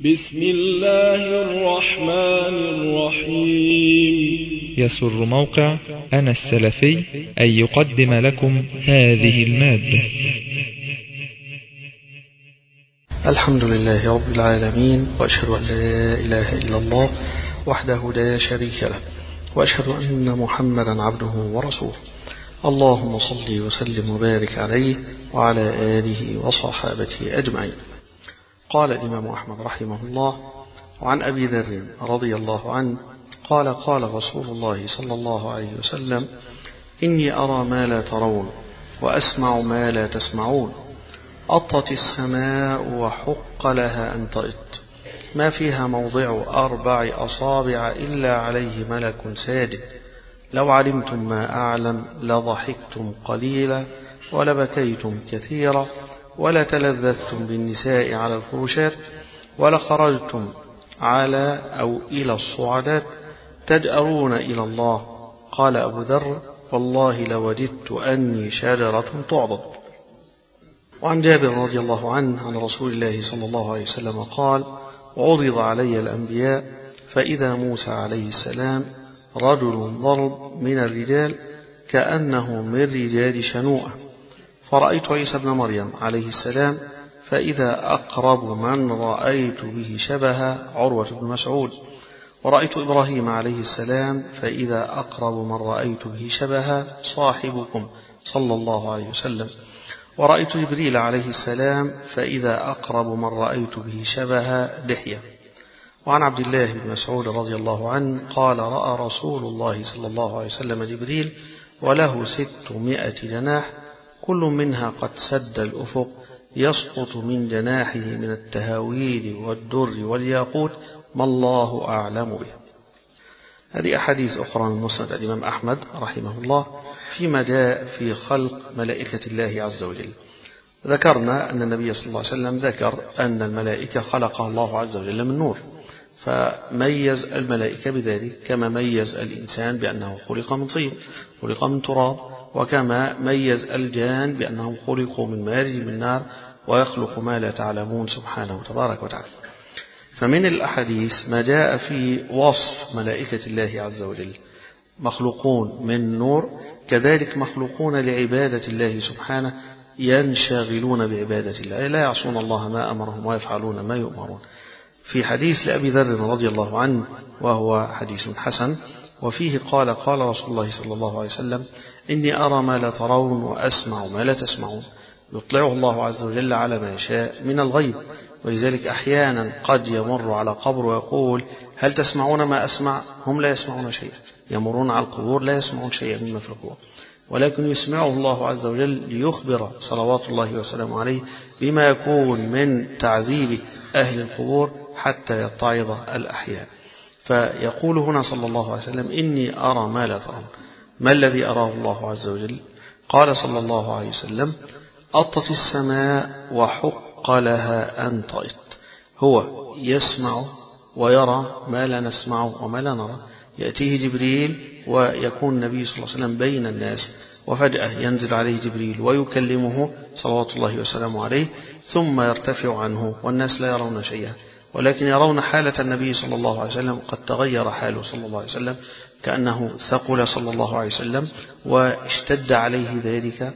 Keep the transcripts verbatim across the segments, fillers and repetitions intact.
بسم الله الرحمن الرحيم. يسر موقع أنا السلفي أن يقدم لكم هذه المادة. الحمد لله رب العالمين، وأشهد أن لا إله إلا الله وحده لا شريك له، وأشهد أن محمدا عبده ورسوله. اللهم صل وسلم وبارك عليه وعلى آله وصحابته أجمعين. قال الإمام أحمد رحمه الله: وعن أبي ذر رضي الله عنه قال: قال رسول الله صلى الله عليه وسلم: إني أرى ما لا ترون وأسمع ما لا تسمعون. أطت السماء وحق لها أن تئط، ما فيها موضع أربع أصابع إلا عليه ملك ساجد. لو علمتم ما أعلم لضحكتم قليلا ولبكيتم كثيرا ولتلذذتم بالنساء على الفرشات ولخرجتم على أو إلى الصعدات تجأرون إلى الله. قال أبو ذر: والله لوددت أني شجرة تعضد. وعن جابر رضي الله عنه عن رسول الله صلى الله عليه وسلم قال: عرض علي الأنبياء فإذا موسى عليه السلام رجل ضرب من الرجال كأنه من رجال شنوءة، فرأيت عيسى ابن مريم عليه السلام فإذا أقرب من رأيت به شبه عروة بن مسعود، ورأيت إبراهيم عليه السلام فإذا أقرب من رأيت به شبه صاحبكم صلى الله عليه وسلم، ورأيت جبريل عليه السلام فإذا أقرب من رأيت به شبه دحية. وعن عبد الله بن مسعود رضي الله عنه قال: رأى رسول الله صلى الله عليه وسلم جبريل وله ستمائة جناح كل منها قد سد الأفق، يسقط من جناحه من التهاويل والدر والياقوت ما الله أعلم به. هذه أحاديث أخرى من مسند الإمام أحمد رحمه الله فيما جاء في خلق ملائكة الله عز وجل. ذكرنا أن النبي صلى الله عليه وسلم ذكر أن الملائكة خلقها الله عز وجل من نور، فميز الملائكة بذلك كما ميز الإنسان بأنه خلق من طين، خلق من تراب، وكما ميز الجان بأنهم خلقوا من مارج من نار، ويخلق ما لا تعلمون سبحانه تبارك وتعالى. فمن الأحاديث ما جاء في وصف ملائكة الله عز وجل، مخلوقون من نور، كذلك مخلوقون لعبادة الله سبحانه، ينشغلون بعبادة الله، لا يعصون الله ما أمرهم ويفعلون ما يؤمرون. في حديث لأبي ذر رضي الله عنه وهو حديث حسن، وفيه قال: قال رسول الله صلى الله عليه وسلم: إني أرى ما لا ترون وأسمع ما لا تسمعون. يطلعه الله عز وجل على ما يشاء من الغيب، ولذلك أحيانا قد يمر على قبر ويقول: هل تسمعون ما أسمع؟ هم لا يسمعون شيئا، يمرون على القبور لا يسمعون شيئا مما في القبور، ولكن يسمعه الله عز وجل ليخبر صلوات الله وسلامه عليه بما يكون من تعذيب أهل القبور حتى يتعظ الأحياء. فيقول هنا صلى الله عليه وسلم: إني أرى ما لا ترون. ما الذي أراه الله عز وجل؟ قال صلى الله عليه وسلم: أطت السماء وحق لها أن تئط. هو يسمع ويرى ما لا نسمع وما لا نرى. يأتيه جبريل ويكون النبي صلى الله عليه وسلم بين الناس، وفجأة ينزل عليه جبريل ويكلمه صلوات الله وسلامه عليه، ثم يرتفع عنه والناس لا يرون شيئا، ولكن يرون حالة النبي صلى الله عليه وسلم قد تغير حاله صلى الله عليه وسلم، كأنه ثقل صلى الله عليه وسلم واشتد عليه ذلك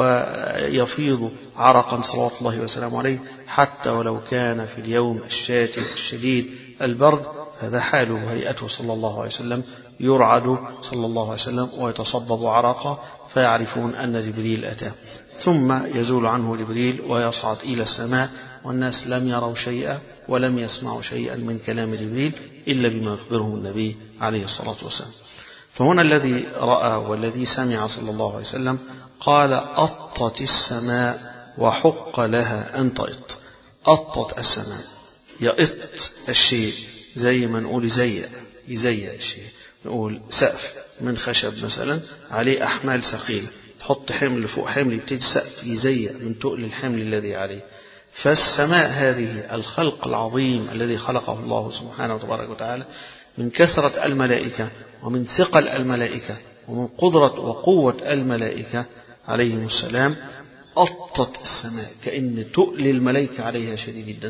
ويفيض عرقا صلوات الله وسلامه عليه، حتى ولو كان في اليوم الشاتي الشديد البرد، هذا حاله وهيئته صلى الله عليه وسلم، يرعد صلى الله عليه وسلم ويتصبب عرقا، فيعرفون أن جبريل أتاه. ثم يزول عنه جبريل ويصعد إلى السماء، والناس لم يروا شيئا ولم يسمعوا شيئا من كلام جبريل إلا بما يخبرهم النبي عليه الصلاة والسلام. فهنا الذي رأى والذي سمع صلى الله عليه وسلم قال: أطت السماء وحق لها أن تئط. أطت السماء، يئط الشيء زي ما نقول يزيق، يزيق الشيء. نقول سقف من خشب مثلا عليه أحمال ثقيلة، تحط حمل فوق حمل يبتدي سقف يزيق من تقل الحمل الذي عليه. فالسماء هذه الخلق العظيم الذي خلقه الله سبحانه وتبارك وتعالى، من كثرة الملائكة ومن ثقل الملائكة ومن قدرة وقوة الملائكة عليهم السلام، أطت السماء، كأن تقل الملائكة عليها شديد جدا.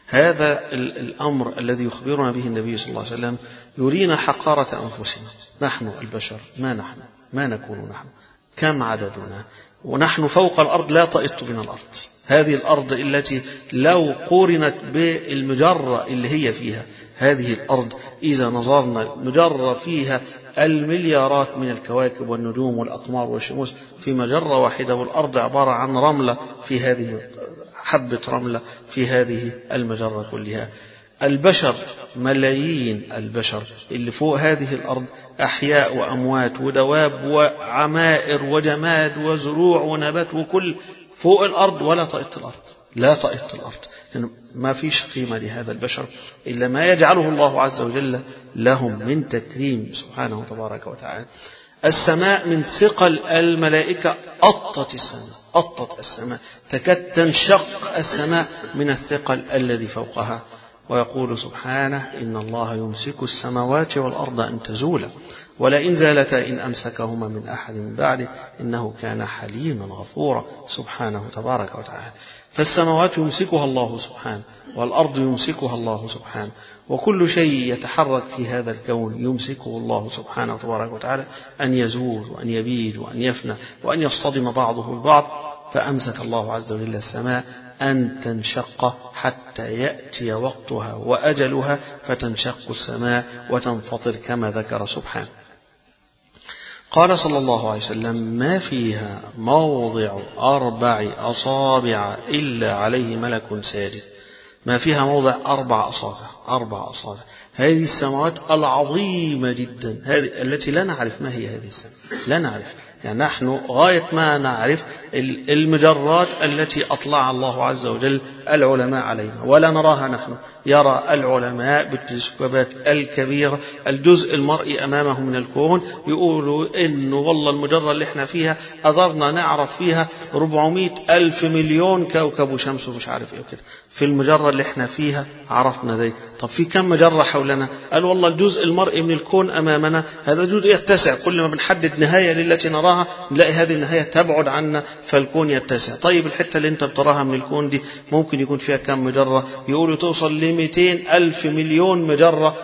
هذا الأمر الذي يخبرنا به النبي صلى الله عليه وسلم يرينا حقارة أنفسنا. نحن البشر ما نحن ما نكون نحن، كم عددنا، ونحن فوق الأرض لا تئط بنا الأرض. هذه الأرض التي لو قورنت بالمجرة اللي هي فيها، هذه الأرض إذا نظرنا المجرة فيها المليارات من الكواكب والنجوم والأقمار والشموس في مجرة واحدة، والأرض عبارة عن رملة في هذه حبة رملة في هذه المجرة كلها. البشر ملايين البشر اللي فوق هذه الأرض أحياء وأموات ودواب وعمائر وجماد وزروع ونبات وكل فوق الأرض، ولا طائت الأرض لا طائت الأرض يعني ما فيش قيمة لهذا البشر إلا ما يجعله الله عز وجل لهم من تكريم سبحانه تبارك وتعالى. السماء من ثقل الملائكة أطت السماء أطت السماء تكاد تنشق السماء من الثقل الذي فوقها. ويقول سبحانه: إن الله يمسك السماوات والأرض أن تزولا ولئن زالتا إن أمسكهما من أحد من بعده إنه كان حليما غفورا سبحانه تبارك وتعالى. فالسماوات يمسكها الله سبحانه، والأرض يمسكها الله سبحانه، وكل شيء يتحرك في هذا الكون يمسكه الله سبحانه تبارك وتعالى أن يزول وأن يبيد وأن يفنى وأن يصطدم بعضه البعض. فأمسك الله عز وجل السماء أن تنشق حتى يأتي وقتها وأجلها فتنشق السماء وتنفطر كما ذكر سبحانه. قال صلى الله عليه وسلم: ما فيها موضع أربع أصابع إلا عليه ملك ساجد. ما فيها موضع أربع أصابع أربع أصابع هذه السماوات العظيمة جدا، هذه التي لا نعرف ما هي هذه السماء، لا نعرف. يعني نحن غاية ما نعرف المجرات التي أطلع الله عز وجل العلماء علينا ولا نراها نحن. يرى العلماء بالتلسكوبات الكبيرة الجزء المرئي أمامه من الكون، يقولوا إنه والله المجرة اللي احنا فيها قدرنا نعرف فيها أربعمائة ألف مليون كوكب وشمس ومش عارف ايه كده. في المجرة اللي احنا فيها عرفنا ذي. طب في كم مجرة حولنا؟ قال والله الجزء المرئي من الكون أمامنا هذا جزء يتسع، كل ما بنحدد نهاية للتي نراها نلاقي هذه النهاية تبعد عنا فالكون يتسع. طيب الحتة اللي انت بتراها من الكون دي ممكن يكون فيها كم مجرة؟ يقولوا توصل لمئتين ألف مليون مجرة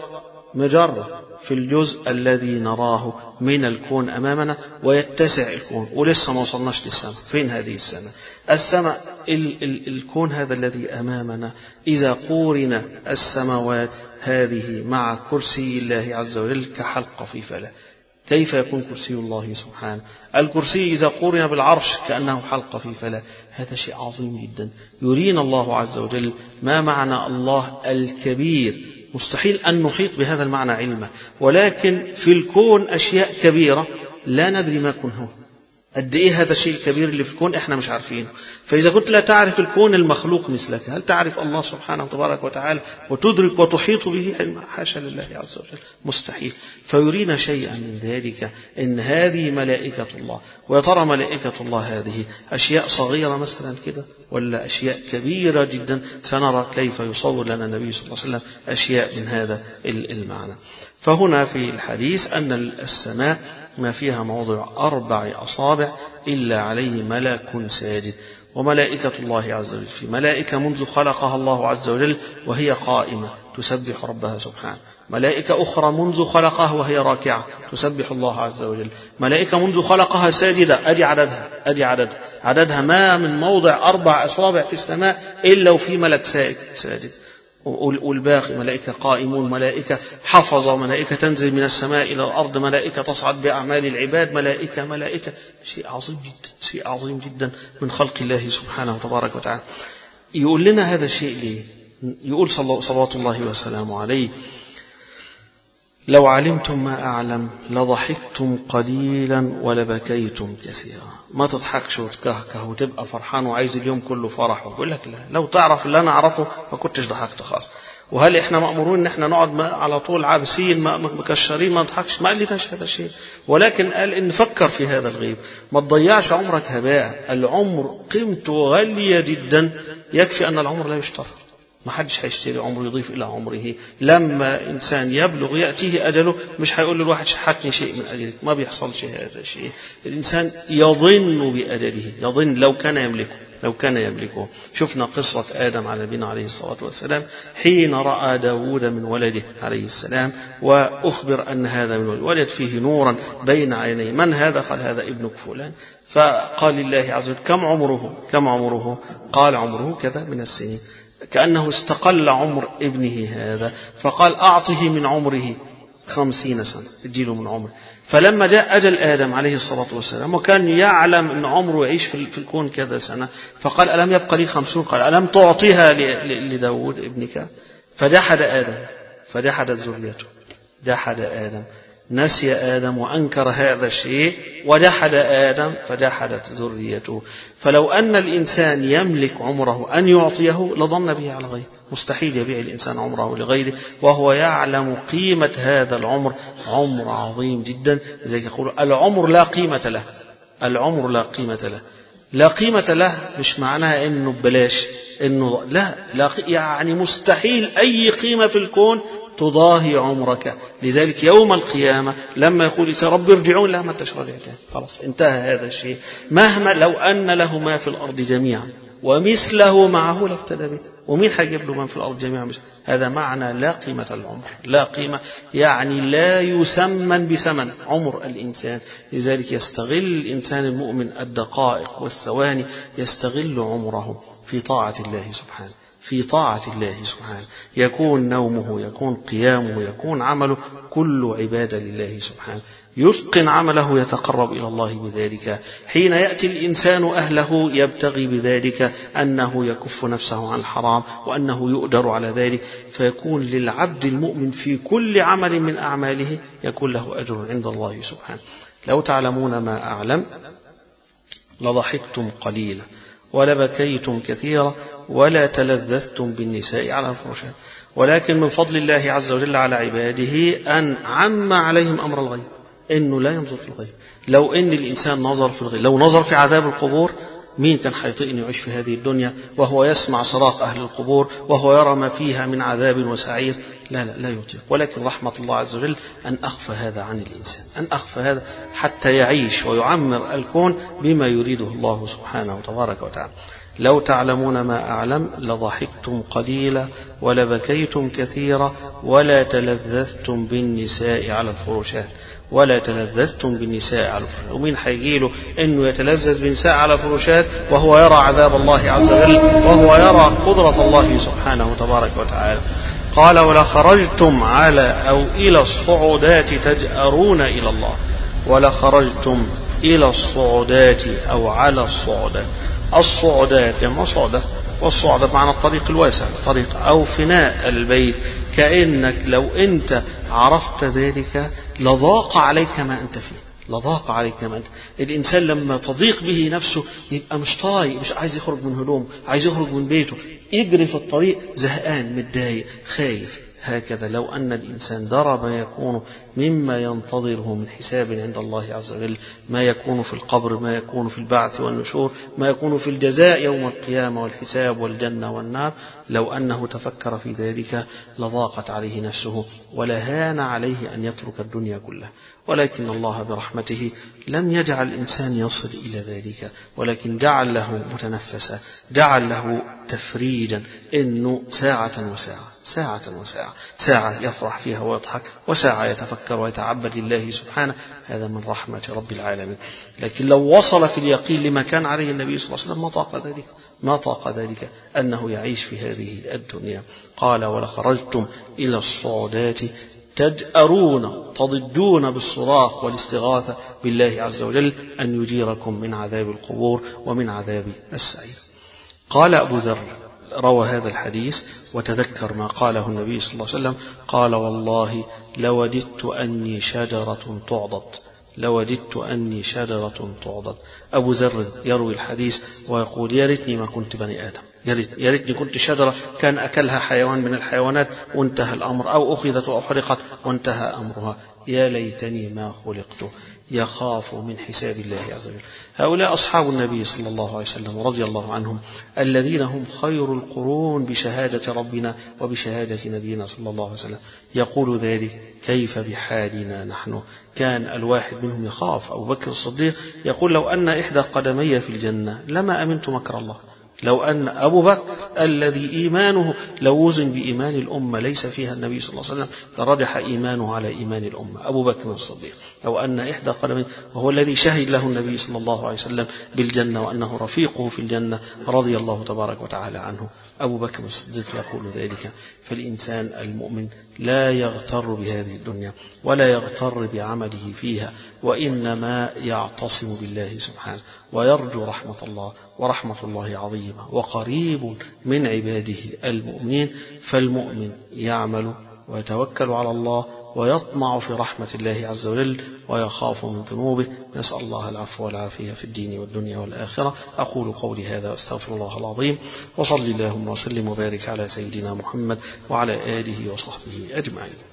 مجرة في الجزء الذي نراه من الكون أمامنا، ويتسع الكون ولسه ما وصلناش للسماء. فين هذه السماء؟ السماء ال ال الكون هذا الذي أمامنا إذا قورن السماوات هذه مع كرسي الله عز وجل كحلقة في فلاة. كيف يكون كرسي الله سبحانه؟ الكرسي إذا قورن بالعرش كأنه حلقة في فلاة. هذا شيء عظيم جدا يرينا الله عز وجل ما معنى الله الكبير. مستحيل أن نحيط بهذا المعنى علما، ولكن في الكون أشياء كبيرة لا ندري ما كن هو. قد إيه هذا الشيء الكبير اللي في الكون إحنا مش عارفينه. فإذا كنت لا تعرف الكون المخلوق مثلك، هل تعرف الله سبحانه تبارك وتعالى وتدرك وتحيط به علما؟ حاشا لله عز وجل، مستحيل. فيرينا شيئا من ذلك إن هذه ملائكة الله. ويا ترى ملائكة الله هذه أشياء صغيرة مثلا كده ولا أشياء كبيرة جدا؟ سنرى كيف يصور لنا النبي صلى الله عليه وسلم أشياء من هذا المعنى. فهنا في الحديث أن السماء ما فيها موضع أربع أصابع إلا عليه ملك ساجد. وملائكة الله عز وجل في ملائكة منذ خلقها الله عز وجل وهي قائمة تسبح ربها سبحانه، ملائكة أخرى منذ خلقها وهي راكعة تسبح الله عز وجل، ملائكة منذ خلقها ساجدة. أدي عددها أدي عددها عددها ما من موضع أربع أصابع في السماء إلا وفي ملك ساجد. والباقي ملائكة قائمون، ملائكة حفظة، ملائكة تنزل من السماء إلى الأرض، ملائكة تصعد بأعمال العباد، ملائكة ملائكة شيء عظيم جدا شيء عظيم جدا من خلق الله سبحانه وتبارك وتعالى. يقول لنا هذا الشيء ليه؟ يقول صلوات الله وسلامه عليه: لو علمتم ما أعلم لضحكتم قليلا ولبكيتم كثيرا. ما تضحكش وتكهكه وتبقى فرحان وعايز اليوم كله فرح، ويقول لك لا، لو تعرف اللي أنا أعرفه ما كنتش ضحكت خالص. وهل إحنا مأمورون إن إحنا نقعد على طول عابسين مكشرين ما نضحكش؟ ما قال لناش هذا الشيء، ولكن قال إن فكر في هذا الغيب. ما تضيعش عمرك هباء. العمر قيمته غالية جدا، يكفي أن العمر لا يشترى. ما حدش هيشتري عمره يضيف إلى عمره. لما إنسان يبلغ يأتيه أجله مش هيقول للواحد شحتني شيء من أجلك، ما بيحصلش هذا الشيء. الإنسان يظن بأجله، يظن لو كان يملكه لو كان يملكه. شفنا قصة آدم على نبينا عليه الصلاة والسلام حين رأى داود من ولده عليه السلام وأخبر أن هذا من الولد فيه نورا بين عينيه، من هذا؟ قال هذا ابنك فلان. فقال لله عز وجل كم عمره؟ كم عمره؟ قال عمره كذا من السنين، كأنه استقل عمر ابنه هذا، فقال أعطه من عمره خمسين سنة، اديله من عمره. فلما جاء أجل آدم عليه الصلاة والسلام وكان يعلم أن عمره يعيش في الكون كذا سنة، فقال ألم يبقى لي خمسون؟ قال ألم تعطيها لداود ابنك؟ فجحد آدم، فجحدت ذريته، جحد آدم، نسي آدم وأنكر هذا الشيء وجحد آدم فجحدت ذريته. فلو أن الإنسان يملك عمره أن يعطيه لظن به على غيره، مستحيل يبيع الإنسان عمره لغيره وهو يعلم قيمة هذا العمر، عمر عظيم جدا. زي يقول العمر لا قيمة له، العمر لا قيمة له. لا قيمة له مش معناها إنه ببلاش، إنه لا, لا يعني مستحيل أي قيمة في الكون تضاهي عمرك. لذلك يوم القيامة لما يقول يا رب ارجعون، لا ما انتش رجعتين، خلاص انتهى هذا الشيء. مهما لو أن له ما في الأرض جميعا ومثله معه لافتدى به، ومين حيجيب له من في الأرض جميعا؟ مش هذا معنى لا قيمة العمر، لا قيمة يعني لا يسمن بثمن عمر الإنسان. لذلك يستغل الإنسان المؤمن الدقائق والثواني، يستغل عمره في طاعة الله سبحانه، في طاعة الله سبحانه، يكون نومه، يكون قيامه، يكون عمله كل عبادة لله سبحانه، يتقن عمله، يتقرب إلى الله بذلك. حين يأتي الإنسان أهله يبتغي بذلك أنه يكف نفسه عن الحرام وأنه يؤجر على ذلك، فيكون للعبد المؤمن في كل عمل من أعماله يكون له أجر عند الله سبحانه. لو تعلمون ما أعلم لضحكتم قليلا ولبكيتم كثيرا ولا تلذذتم بالنساء على الفرشات، ولكن من فضل الله عز وجل على عباده أن عم عليهم أمر الغيب، إنه لا ينظر في الغيب. لو إن الإنسان نظر في الغيب، لو نظر في عذاب القبور، مين كان حيطيق أن يعيش في هذه الدنيا وهو يسمع صراخ أهل القبور وهو يرى ما فيها من عذاب وسعير؟ لا لا لا يطيق. ولكن رحمة الله عز وجل أن أخفى هذا عن الإنسان، أن أخفى هذا حتى يعيش ويعمر الكون بما يريده الله سبحانه تبارك وتعالى. لو تعلمون ما أعلم لضحكتم قليلا ولبكيتم كثيرا ولا تلذذتم بالنساء على الفرشات، ولا تلذذتم بالنساء على الفرشات. ومين حيجيله أنه يتلذذ بالنساء على الفرشات وهو يرى عذاب الله عز وجل وهو يرى قدرة الله سبحانه تبارك وتعالى؟ قال ولا خرجتم على أو إلى الصعودات تجأرون إلى الله، ولا خرجتم إلى الصعودات أو على الصعودات. الصعودات جمع صعدة، والصعدة معنى الطريق الواسع، طريق أو فناء البيت، كأنك لو أنت عرفت ذلك لضاق عليك ما أنت فيه، لضاق عليك ما أنت. الإنسان لما تضيق به نفسه يبقى مش طايق، مش عايز يخرج من هدومه، عايز يخرج من بيته، يجري في الطريق زهقان متضايق خايف. هكذا لو أن الإنسان درى ما يكون مما ينتظره من حساب عند الله عز وجل، ما يكون في القبر، ما يكون في البعث والنشور، ما يكون في الجزاء يوم القيامة والحساب والجنة والنار، لو أنه تفكر في ذلك لضاقت عليه نفسه ولهان عليه أن يترك الدنيا كلها. ولكن الله برحمته لم يجعل الإنسان يصل إلى ذلك، ولكن جعل له متنفسا، جعل له تفريجا، إنه ساعة وساعة، ساعة وساعة، ساعة يفرح فيها ويضحك، وساعة يتفكر ويتعبد لله سبحانه. هذا من رحمة رب العالمين. لكن لو وصل في اليقين لما كان عليه النبي صلى الله عليه وسلم ما طاق ذلك، ما طاق ذلك أنه يعيش في هذه الدنيا. قال ولخرجتم إلى الصعودات تجأرون، تضجون بالصراخ والاستغاثة بالله عز وجل أن يجيركم من عذاب القبور ومن عذاب السعير. قال أبو ذر روى هذا الحديث وتذكر ما قاله النبي صلى الله عليه وسلم، قال والله لوددت أني شجرة تعضد، لوددت أني شجرة تعضد. أبو ذر يروي الحديث ويقول يا ريتني ما كنت بني آدم، يا ريتني كنت شجرة كان أكلها حيوان من الحيوانات وانتهى الأمر، أو أخذت أو حرقت وانتهى أمرها، يا ليتني ما خلقت. يخاف من حساب الله عز وجل. هؤلاء أصحاب النبي صلى الله عليه وسلم رضي الله عنهم، الذين هم خير القرون بشهادة ربنا وبشهادة نبينا صلى الله عليه وسلم. يقول ذلك كيف بحالنا نحن؟ كان الواحد منهم يخاف. أبو بكر الصديق يقول لو أن إحدى قدمي في الجنة لما أمنت مكر الله، لو أن أبو بكر الذي إيمانه لو وزن بإيمان الأمة ليس فيها النبي صلى الله عليه وسلم لرجح إيمانه على إيمان الأمة. أبو بكر الصديق لو أن إحدى قدميه وهو الذي شهد له النبي صلى الله عليه وسلم بالجنة وأنه رفيقه في الجنة رضي الله تبارك وتعالى عنه، أبو بكر الصديق يقول ذلك. فالإنسان المؤمن لا يغتر بهذه الدنيا ولا يغتر بعمله فيها، وإنما يعتصم بالله سبحانه ويرجو رحمة الله، ورحمة الله عظيمة وقريب من عباده المؤمنين. فالمؤمن يعمل ويتوكل على الله ويطمع في رحمة الله عز وجل ويخاف من ذنوبه. نسأل الله العفو والعافية في الدين والدنيا والآخرة. أقول قولي هذا واستغفر الله العظيم، وصل اللهم وسلم وبارك على سيدنا محمد وعلى آله وصحبه أجمعين.